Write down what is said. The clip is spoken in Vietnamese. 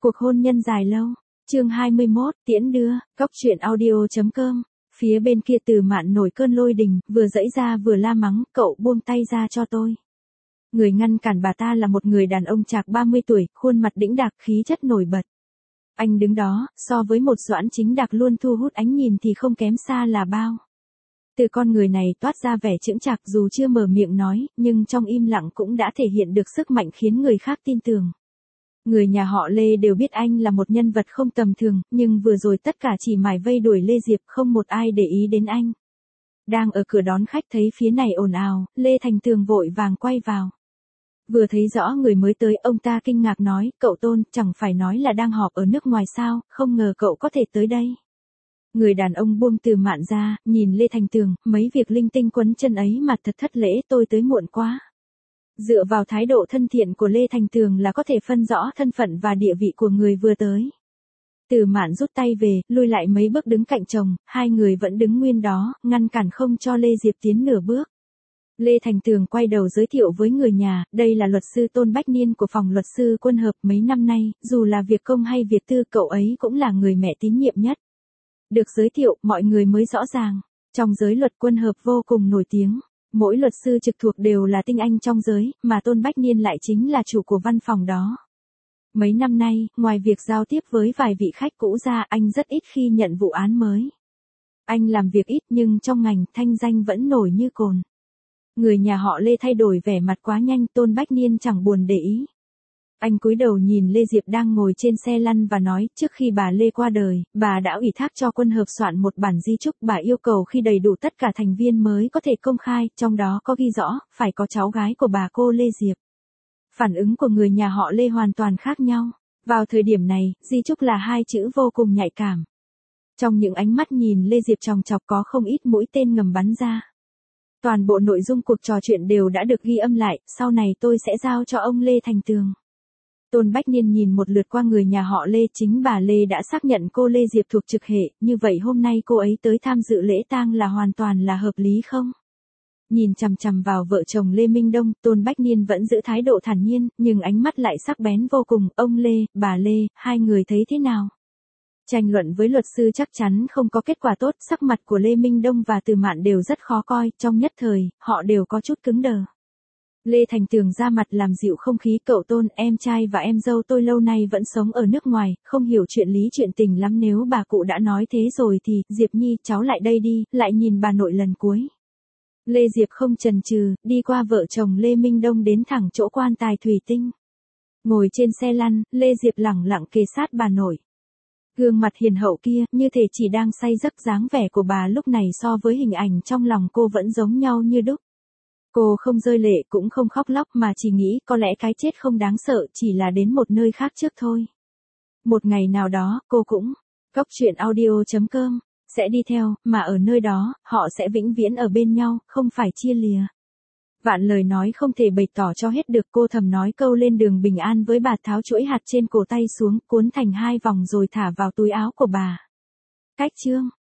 Cuộc hôn nhân dài lâu. Chương 21, tiễn đưa, cóc truyện audio.com. Phía bên kia Từ Mạn nổi cơn lôi đình, vừa giãy ra vừa la mắng, cậu buông tay ra cho tôi. Người ngăn cản bà ta là một người đàn ông chạc 30 tuổi, khuôn mặt đĩnh đạc, khí chất nổi bật. Anh đứng đó, so với một Doãn Chính Đạc luôn thu hút ánh nhìn thì không kém xa là bao. Từ con người này toát ra vẻ chững chạc, dù chưa mở miệng nói, nhưng trong im lặng cũng đã thể hiện được sức mạnh khiến người khác tin tưởng. Người nhà họ Lê đều biết anh là một nhân vật không tầm thường, nhưng vừa rồi tất cả chỉ mải vây đuổi Lê Diệp, không một ai để ý đến anh. Đang ở cửa đón khách thấy phía này ồn ào, Lê Thành Tường vội vàng quay vào. Vừa thấy rõ người mới tới, ông ta kinh ngạc nói, cậu Tôn, chẳng phải nói là đang họp ở nước ngoài sao, không ngờ cậu có thể tới đây. Người đàn ông buông Từ Mạn ra, nhìn Lê Thành Tường, mấy việc linh tinh quấn chân ấy mà thật thất lễ, tôi tới muộn quá. Dựa vào thái độ thân thiện của Lê Thành Tường là có thể phân rõ thân phận và địa vị của người vừa tới. Từ Mạn rút tay về, lui lại mấy bước đứng cạnh chồng, hai người vẫn đứng nguyên đó, ngăn cản không cho Lê Diệp tiến nửa bước. Lê Thành Tường quay đầu giới thiệu với người nhà, đây là luật sư Tôn Bách Niên của phòng luật sư Quân Hợp, mấy năm nay, dù là việc công hay việc tư, cậu ấy cũng là người mẹ tín nhiệm nhất. Được giới thiệu, mọi người mới rõ ràng, trong giới luật Quân Hợp vô cùng nổi tiếng. Mỗi luật sư trực thuộc đều là tinh anh trong giới, mà Tôn Bách Niên lại chính là chủ của văn phòng đó. Mấy năm nay, ngoài việc giao tiếp với vài vị khách cũ ra, anh rất ít khi nhận vụ án mới. Anh làm việc ít nhưng trong ngành, thanh danh vẫn nổi như cồn. Người nhà họ Lê thay đổi vẻ mặt quá nhanh, Tôn Bách Niên chẳng buồn để ý. Anh cúi đầu nhìn Lê Diệp đang ngồi trên xe lăn và nói, trước khi bà Lê qua đời, bà đã ủy thác cho Quân Hợp soạn một bản di chúc, bà yêu cầu khi đầy đủ tất cả thành viên mới có thể công khai, trong đó có ghi rõ, phải có cháu gái của bà cô Lê Diệp. Phản ứng của người nhà họ Lê hoàn toàn khác nhau. Vào thời điểm này, di chúc là hai chữ vô cùng nhạy cảm. Trong những ánh mắt nhìn Lê Diệp chòng chọc có không ít mũi tên ngầm bắn ra. Toàn bộ nội dung cuộc trò chuyện đều đã được ghi âm lại, sau này tôi sẽ giao cho ông Lê Thành Tường. Tôn Bách Niên nhìn một lượt qua người nhà họ Lê, chính bà Lê đã xác nhận cô Lê Diệp thuộc trực hệ, như vậy hôm nay cô ấy tới tham dự lễ tang là hoàn toàn là hợp lý không? Nhìn chằm chằm vào vợ chồng Lê Minh Đông, Tôn Bách Niên vẫn giữ thái độ thản nhiên, nhưng ánh mắt lại sắc bén vô cùng, ông Lê, bà Lê, hai người thấy thế nào? Tranh luận với luật sư chắc chắn không có kết quả tốt, sắc mặt của Lê Minh Đông và Từ Mạn đều rất khó coi, trong nhất thời, họ đều có chút cứng đờ. Lê Thành Tường ra mặt làm dịu không khí, cậu Tôn, em trai và em dâu tôi lâu nay vẫn sống ở nước ngoài, không hiểu chuyện lý chuyện tình lắm, nếu bà cụ đã nói thế rồi thì, Diệp Nhi, cháu lại đây đi, lại nhìn bà nội lần cuối. Lê Diệp không chần chừ, đi qua vợ chồng Lê Minh Đông đến thẳng chỗ quan tài thủy tinh. Ngồi trên xe lăn, Lê Diệp lẳng lặng kề sát bà nội. Gương mặt hiền hậu kia, như thể chỉ đang say giấc, dáng vẻ của bà lúc này so với hình ảnh trong lòng cô vẫn giống nhau như đúc. Cô không rơi lệ cũng không khóc lóc mà chỉ nghĩ có lẽ cái chết không đáng sợ, chỉ là đến một nơi khác trước thôi. Một ngày nào đó, cô cũng, cóc truyện audio.com, sẽ đi theo, mà ở nơi đó, họ sẽ vĩnh viễn ở bên nhau, không phải chia lìa. Vạn lời nói không thể bày tỏ cho hết được, cô thầm nói câu lên đường bình an với bà, tháo chuỗi hạt trên cổ tay xuống, cuốn thành hai vòng rồi thả vào túi áo của bà. Cách chương.